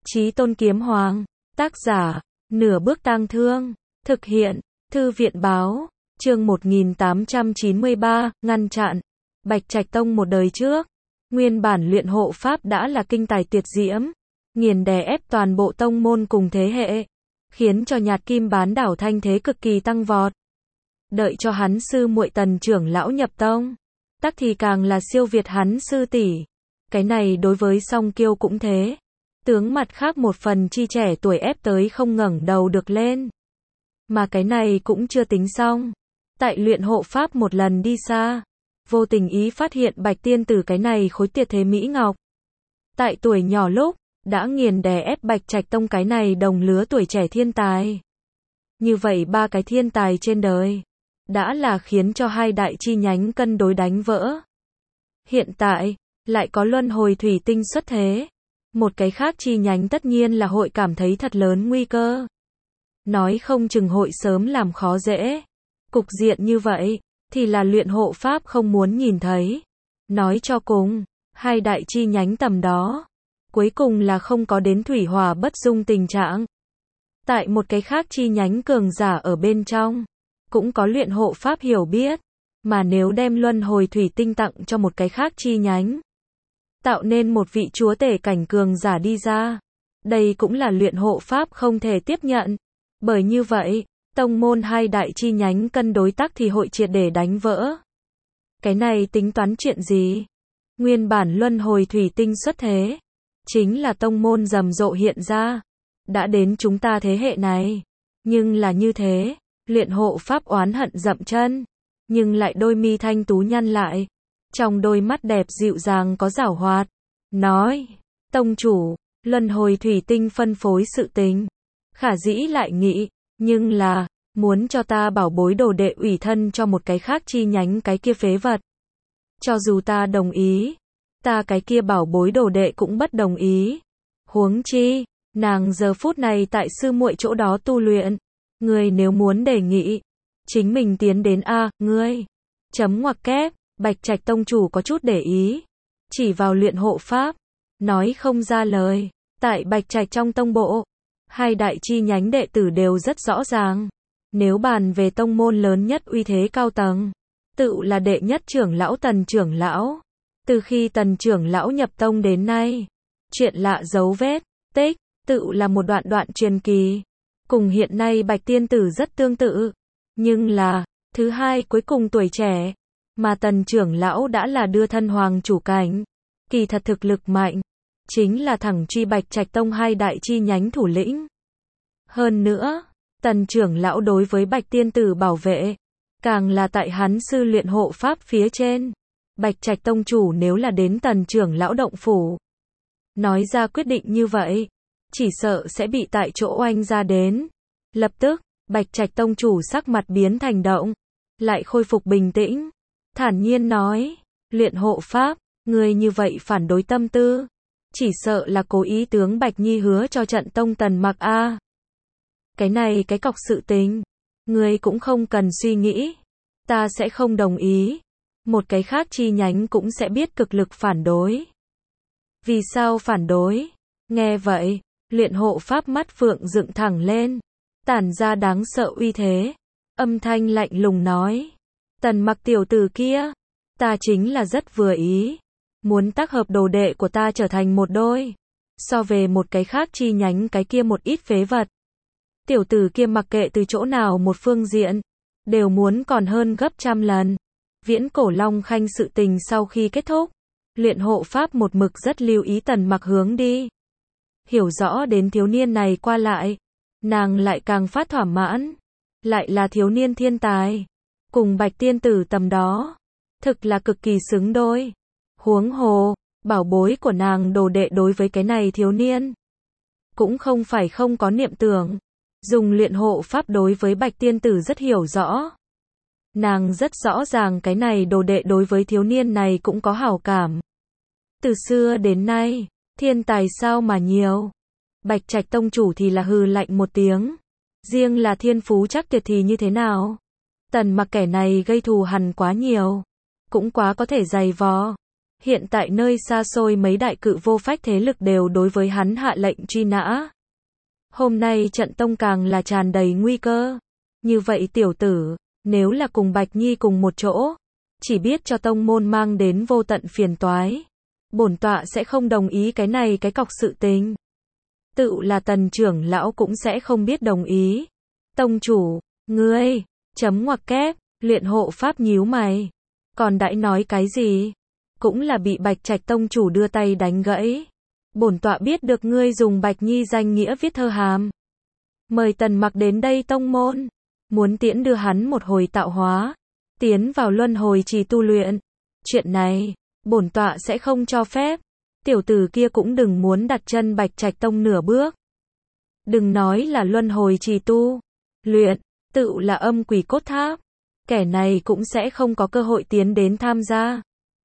Chí Tôn Kiếm Hoàng. Tác giả, Nửa Bước Tang Thương. Thực hiện, Thư viện Báo. Chương 1893, ngăn chặn. Bạch Trạch Tông một đời trước. Nguyên bản luyện hộ pháp đã là kinh tài tuyệt diễm. Nghiền đè ép toàn bộ tông môn cùng thế hệ. Khiến cho Nhạt Kim Bán Đảo thanh thế cực kỳ tăng vọt. Đợi cho hắn sư muội Tần trưởng lão nhập tông. Tắc thì càng là siêu việt hắn sư tỷ. Cái này đối với Song Kiêu cũng thế. Tướng mặt khác một phần chi trẻ tuổi ép tới không ngẩng đầu được lên. Mà cái này cũng chưa tính xong. Tại luyện hộ pháp một lần đi xa. Vô tình ý phát hiện Bạch Tiên Tử cái này khối tuyệt thế mỹ ngọc. Tại tuổi nhỏ lúc, đã nghiền đè ép Bạch Trạch Tông cái này đồng lứa tuổi trẻ thiên tài. Như vậy ba cái thiên tài trên đời. Đã là khiến cho hai đại chi nhánh cân đối đánh vỡ. Hiện tại, lại có luân hồi thủy tinh xuất thế. Một cái khác chi nhánh tất nhiên là hội cảm thấy thật lớn nguy cơ. Nói không chừng hội sớm làm khó dễ. Cục diện như vậy, thì là luyện hộ pháp không muốn nhìn thấy. Nói cho cùng, hai đại chi nhánh tầm đó. Cuối cùng là không có đến thủy hỏa bất dung tình trạng. Tại một cái khác chi nhánh cường giả ở bên trong. Cũng có luyện hộ pháp hiểu biết. Mà nếu đem luân hồi thủy tinh tặng cho một cái khác chi nhánh. Tạo nên một vị chúa tể cảnh cường giả đi ra. Đây cũng là luyện hộ pháp không thể tiếp nhận. Bởi như vậy, tông môn hai đại chi nhánh cân đối tắc thì hội triệt để đánh vỡ. Cái này tính toán chuyện gì? Nguyên bản luân hồi thủy tinh xuất thế. Chính là tông môn rầm rộ hiện ra. Đã đến chúng ta thế hệ này. Nhưng là như thế, luyện hộ pháp oán hận dậm chân. Nhưng lại đôi mi thanh tú nhăn lại. Trong đôi mắt đẹp dịu dàng có giảo hoạt. Nói, tông chủ, luân hồi thủy tinh phân phối sự tình. Khả dĩ lại nghĩ, nhưng là, muốn cho ta bảo bối đồ đệ ủy thân cho một cái khác chi nhánh cái kia phế vật. Cho dù ta đồng ý, ta cái kia bảo bối đồ đệ cũng bất đồng ý. Huống chi, nàng giờ phút này tại sư muội chỗ đó tu luyện. Ngươi nếu muốn đề nghị, chính mình tiến đến ngươi. Chấm ngoặc kép, Bạch Trạch Tông chủ có chút để ý. Chỉ vào luyện hộ pháp. Nói không ra lời. Tại Bạch Trạch trong tông bộ. Hai đại chi nhánh đệ tử đều rất rõ ràng. Nếu bàn về tông môn lớn nhất uy thế cao tầng. Tự là đệ nhất trưởng lão Tần trưởng lão. Từ khi Tần trưởng lão nhập tông đến nay. Chuyện lạ dấu vết, tích, tự là một đoạn đoạn truyền kỳ. Cùng hiện nay Bạch Tiên Tử rất tương tự. Nhưng là, thứ hai cuối cùng tuổi trẻ. Mà Tần trưởng lão đã là đưa thân hoàng chủ cảnh. Kỳ thật thực lực mạnh. Chính là thẳng truy Bạch Trạch Tông hai đại chi nhánh thủ lĩnh. Hơn nữa, Tần trưởng lão đối với Bạch Tiên Tử bảo vệ. Càng là tại hắn sư luyện hộ pháp phía trên. Bạch Trạch Tông chủ nếu là đến Tần trưởng lão động phủ. Nói ra quyết định như vậy. Chỉ sợ sẽ bị tại chỗ oanh ra đến. Lập tức, Bạch Trạch Tông chủ sắc mặt biến thành động. Lại khôi phục bình tĩnh. Thản nhiên nói, luyện hộ pháp, ngươi như vậy phản đối tâm tư. Chỉ sợ là cố ý tướng Bạch Nhi hứa cho trận tông Tần Mặc a. Cái này cái cọc sự tình. Ngươi cũng không cần suy nghĩ. Ta sẽ không đồng ý. Một cái khác chi nhánh cũng sẽ biết cực lực phản đối. Vì sao phản đối? Nghe vậy, luyện hộ pháp mắt phượng dựng thẳng lên. Tản ra đáng sợ uy thế. Âm thanh lạnh lùng nói. Tần Mặc tiểu tử kia. Ta chính là rất vừa ý. Muốn tác hợp đồ đệ của ta trở thành một đôi. So về một cái khác chi nhánh cái kia một ít phế vật. Tiểu tử kia mặc kệ từ chỗ nào một phương diện. Đều muốn còn hơn gấp trăm lần. Viễn cổ Long Khanh sự tình sau khi kết thúc. Luyện hộ pháp một mực rất lưu ý Tần Mặc hướng đi. Hiểu rõ đến thiếu niên này qua lại. Nàng lại càng phát thỏa mãn. Lại là thiếu niên thiên tài. Cùng Bạch Tiên Tử tầm đó. Thực là cực kỳ xứng đôi. Huống hồ, bảo bối của nàng đồ đệ đối với cái này thiếu niên. Cũng không phải không có niệm tưởng. Dùng luyện hộ pháp đối với Bạch Tiên Tử rất hiểu rõ. Nàng rất rõ ràng cái này đồ đệ đối với thiếu niên này cũng có hảo cảm. Từ xưa đến nay, thiên tài sao mà nhiều. Bạch Trạch Tông chủ thì là hừ lạnh một tiếng. Riêng là thiên phú chắc tuyệt thì như thế nào? Tần Mặc kẻ này gây thù hằn quá nhiều. Cũng quá có thể dày vò. Hiện tại nơi xa xôi mấy đại cự vô phách thế lực đều đối với hắn hạ lệnh truy nã. Hôm nay trận tông càng là tràn đầy nguy cơ. Như vậy tiểu tử, nếu là cùng Bạch Nhi cùng một chỗ, chỉ biết cho tông môn mang đến vô tận phiền toái. Bổn tọa sẽ không đồng ý cái này cái cọc sự tình. Tự là Tần trưởng lão cũng sẽ không biết đồng ý. Tông chủ, ngươi, chấm ngoặc kép, luyện hộ pháp nhíu mày. Còn đãi nói cái gì? Cũng là bị Bạch Trạch tông chủ đưa tay đánh gãy. Bổn tọa biết được ngươi dùng Bạch Nhi danh nghĩa viết thơ hàm. Mời Tần Mặc đến đây tông môn. Muốn tiễn đưa hắn một hồi tạo hóa. Tiến vào luân hồi trì tu luyện. Chuyện này, bổn tọa sẽ không cho phép. Tiểu tử kia cũng đừng muốn đặt chân Bạch Trạch tông nửa bước. Đừng nói là luân hồi trì tu luyện, tự là âm quỷ cốt tháp. Kẻ này cũng sẽ không có cơ hội tiến đến tham gia.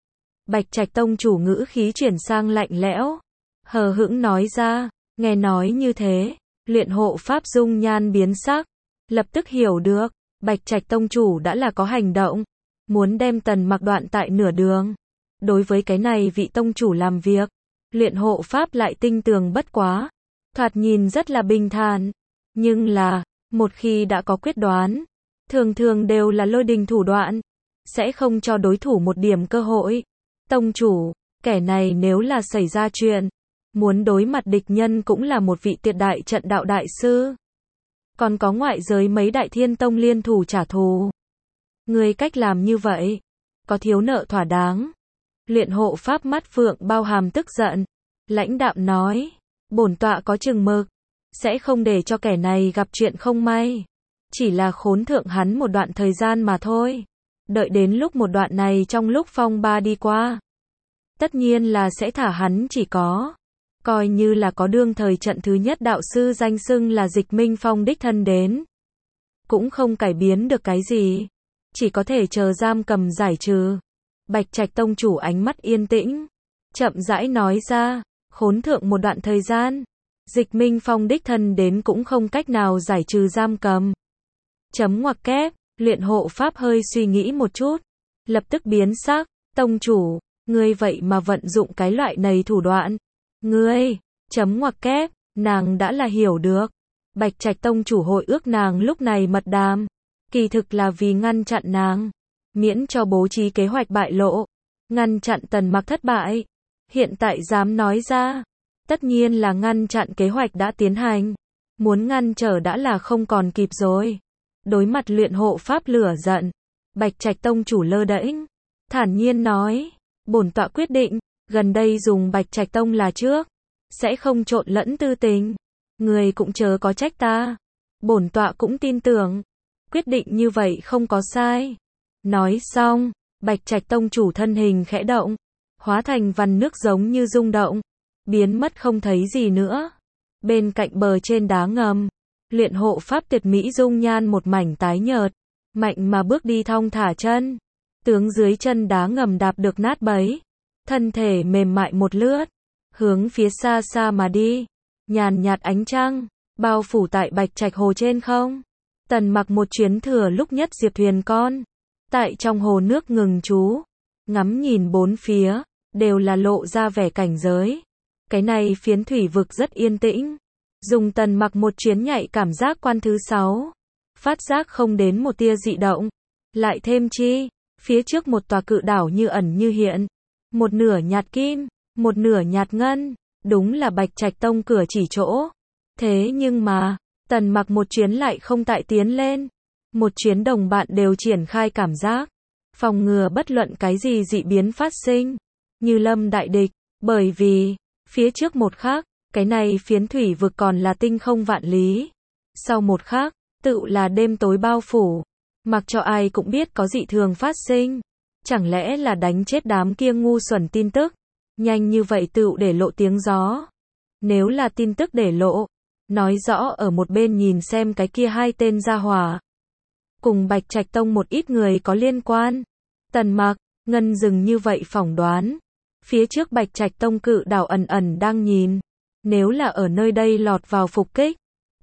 Bạch Trạch tông chủ ngữ khí chuyển sang lạnh lẽo. Hờ hững nói ra, nghe nói như thế, luyện hộ pháp dung nhan biến sắc. Lập tức hiểu được, Bạch Trạch tông chủ đã là có hành động. Muốn đem Tần Mặc đoạn tại nửa đường. Đối với cái này vị tông chủ làm việc, luyện hộ pháp lại tinh tường bất quá. Thoạt nhìn rất là bình thản. Nhưng là, một khi đã có quyết đoán, thường thường đều là lôi đình thủ đoạn. Sẽ không cho đối thủ một điểm cơ hội. Tông chủ, kẻ này nếu là xảy ra chuyện, muốn đối mặt địch nhân cũng là một vị tuyệt đại trận đạo đại sư. Còn có ngoại giới mấy đại thiên tông liên thủ trả thù. Người cách làm như vậy, có thiếu nợ thỏa đáng. Luyện hộ pháp mắt phượng bao hàm tức giận. Lãnh đạm nói, bổn tọa có chừng mực, sẽ không để cho kẻ này gặp chuyện không may. Chỉ là khốn thượng hắn một đoạn thời gian mà thôi. Đợi đến lúc một đoạn này trong lúc phong ba đi qua, tất nhiên là sẽ thả hắn chỉ có. Coi như là có đương thời trận thứ nhất đạo sư danh xưng là Dịch Minh Phong đích thân đến. Cũng không cải biến được cái gì. Chỉ có thể chờ giam cầm giải trừ. Bạch Trạch tông chủ ánh mắt yên tĩnh. Chậm rãi nói ra, khốn thượng một đoạn thời gian. Dịch Minh Phong đích thân đến cũng không cách nào giải trừ giam cầm. Chấm ngoặc kép, luyện hộ pháp hơi suy nghĩ một chút. Lập tức biến sắc, tông chủ, ngươi vậy mà vận dụng cái loại này thủ đoạn. Ngươi, chấm ngoặc kép, nàng đã là hiểu được. Bạch Trạch tông chủ hội ước nàng lúc này mật đàm. Kỳ thực là vì ngăn chặn nàng. Miễn cho bố trí kế hoạch bại lộ. Ngăn chặn Tần Mặc thất bại. Hiện tại dám nói ra. Tất nhiên là ngăn chặn kế hoạch đã tiến hành. Muốn ngăn trở đã là không còn kịp rồi. Đối mặt luyện hộ pháp lửa giận. Bạch Trạch tông chủ lơ đễnh. Thản nhiên nói. Bổn tọa quyết định. Gần đây dùng Bạch Trạch tông là trước. Sẽ không trộn lẫn tư tình. Người cũng chớ có trách ta. Bổn tọa cũng tin tưởng. Quyết định như vậy không có sai. Nói xong, Bạch Trạch tông chủ thân hình khẽ động. Hóa thành vằn nước giống như rung động. Biến mất không thấy gì nữa. Bên cạnh bờ trên đá ngầm. Luyện hộ pháp tuyệt mỹ dung nhan một mảnh tái nhợt. Mạnh mà bước đi thong thả chân. Tướng dưới chân đá ngầm đạp được nát bấy. Thân thể mềm mại một lướt. Hướng phía xa xa mà đi. Nhàn nhạt ánh trăng. Bao phủ tại Bạch Trạch hồ trên không. Tần Mặc một chuyến thừa lúc nhất diệp thuyền con. Tại trong hồ nước ngừng trú. Ngắm nhìn bốn phía. Đều là lộ ra vẻ cảnh giới. Cái này phiến thủy vực rất yên tĩnh. Dùng Tần Mặc một chuyến nhạy cảm giác quan thứ 6. Phát giác không đến một tia dị động. Lại thêm chi. Phía trước một tòa cự đảo như ẩn như hiện. Một nửa nhạt kim. Một nửa nhạt ngân. Đúng là Bạch Trạch tông cửa chỉ chỗ. Thế nhưng mà. Tần Mặc một chuyến lại không tại tiến lên. Một chuyến đồng bạn đều triển khai cảm giác. Phòng ngừa bất luận cái gì dị biến phát sinh. Như lâm đại địch. Bởi vì. Phía trước một khắc. Cái này phiến thủy vực còn là tinh không vạn lý. Sau một khắc. Tự là đêm tối bao phủ. Mặc cho ai cũng biết có dị thường phát sinh. Chẳng lẽ là đánh chết đám kia ngu xuẩn tin tức. Nhanh như vậy tự để lộ tiếng gió. Nếu là tin tức để lộ. Nói rõ ở một bên nhìn xem cái kia hai tên gia hỏa. Cùng Bạch Trạch tông một ít người có liên quan. Tần Mặc, Ngân dừng như vậy phỏng đoán. Phía trước Bạch Trạch tông cự đảo ẩn ẩn đang nhìn. Nếu là ở nơi đây lọt vào phục kích.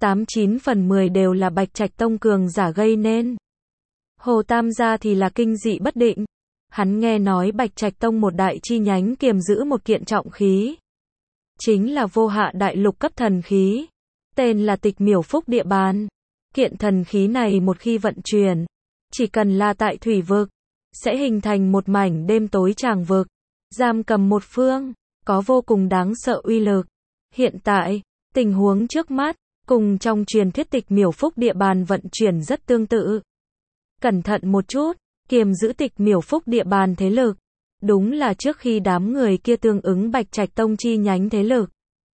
89 phần 10 đều là Bạch Trạch tông cường giả gây nên. Hồ Tam gia thì là kinh dị bất định. Hắn nghe nói Bạch Trạch Tông một đại chi nhánh kiềm giữ một kiện trọng khí. Chính là vô hạ đại lục cấp thần khí. Tên là Tịch Miểu Phúc Địa Bàn. Kiện thần khí này một khi vận chuyển, chỉ cần là tại thủy vực, sẽ hình thành một mảnh đêm tối tràng vực, giam cầm một phương, có vô cùng đáng sợ uy lực. Hiện tại, tình huống trước mắt, cùng trong truyền thuyết Tịch Miểu Phúc Địa Bàn vận chuyển rất tương tự. Cẩn thận một chút, kiềm giữ Tịch Miểu Phúc Địa Bàn thế lực, đúng là trước khi đám người kia tương ứng Bạch Trạch Tông chi nhánh thế lực.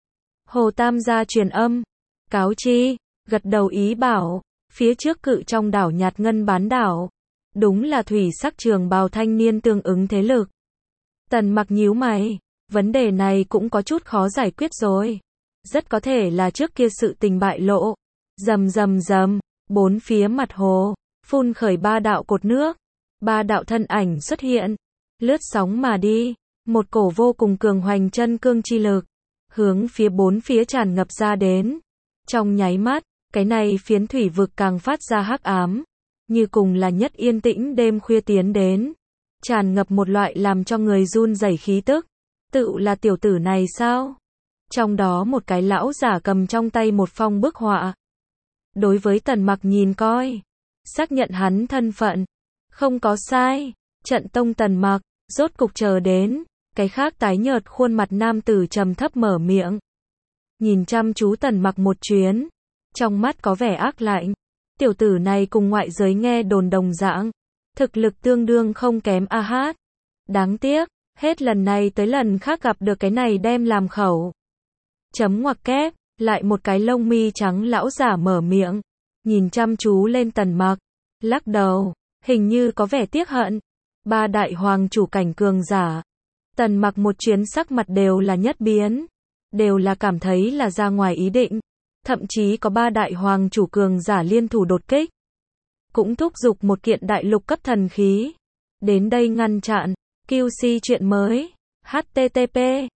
Hồ Tam gia truyền âm, cáo chi, gật đầu ý bảo, phía trước cự trong đảo Nhạt Ngân bán đảo, đúng là thủy sắc trường bào thanh niên tương ứng thế lực. Tần Mặc nhíu mày, vấn đề này cũng có chút khó giải quyết rồi. Rất có thể là trước kia sự tình bại lộ. Rầm rầm rầm, bốn phía mặt hồ, phun khởi ba đạo cột nước. Ba đạo thân ảnh xuất hiện, lướt sóng mà đi, một cổ vô cùng cường hoành chân cương chi lực, hướng phía bốn phía tràn ngập ra đến. Trong nháy mắt, cái này phiến thủy vực càng phát ra hắc ám, như cùng là nhất yên tĩnh đêm khuya tiến đến, tràn ngập một loại làm cho người run rẩy khí tức. Tự là tiểu tử này sao? Trong đó một cái lão giả cầm trong tay một phong bức họa. Đối với Tần Mặc nhìn coi, xác nhận hắn thân phận, không có sai. Trận tông Tần Mặc, rốt cục chờ đến. Cái khác tái nhợt khuôn mặt nam tử trầm thấp mở miệng, nhìn chăm chú Tần Mặc một chuyến, trong mắt có vẻ ác lạnh. Tiểu tử này cùng ngoại giới nghe đồn đồng dạng, thực lực tương đương không kém a hát. Đáng tiếc, hết lần này tới lần khác gặp được cái này đem làm khẩu. Chấm ngoặc kép, lại một cái lông mi trắng lão giả mở miệng, nhìn chăm chú lên Tần Mặc, lắc đầu, hình như có vẻ tiếc hận. Ba đại hoàng chủ cảnh cường giả. Tần Mặc một chuyến sắc mặt đều là nhất biến, đều là cảm thấy là ra ngoài ý định. Thậm chí có ba đại hoàng chủ cường giả liên thủ đột kích, cũng thúc giục một kiện đại lục cấp thần khí đến đây ngăn chặn. QC chuyện mới. http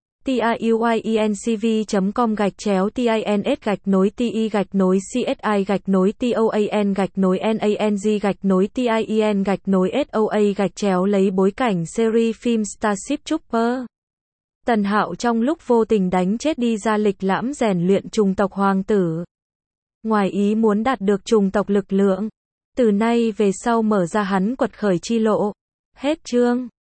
tiuyencv.com/ti.nit-nối.toan-nang-tien-soa lấy bối cảnh series phim Starship Trooper. Tần Hạo trong lúc vô tình đánh chết đi ra lịch lãm rèn luyện chủng tộc hoàng tử. Ngoài ý muốn đạt được chủng tộc lực lượng. Từ nay về sau mở ra hắn quật khởi chi lộ. Hết chương.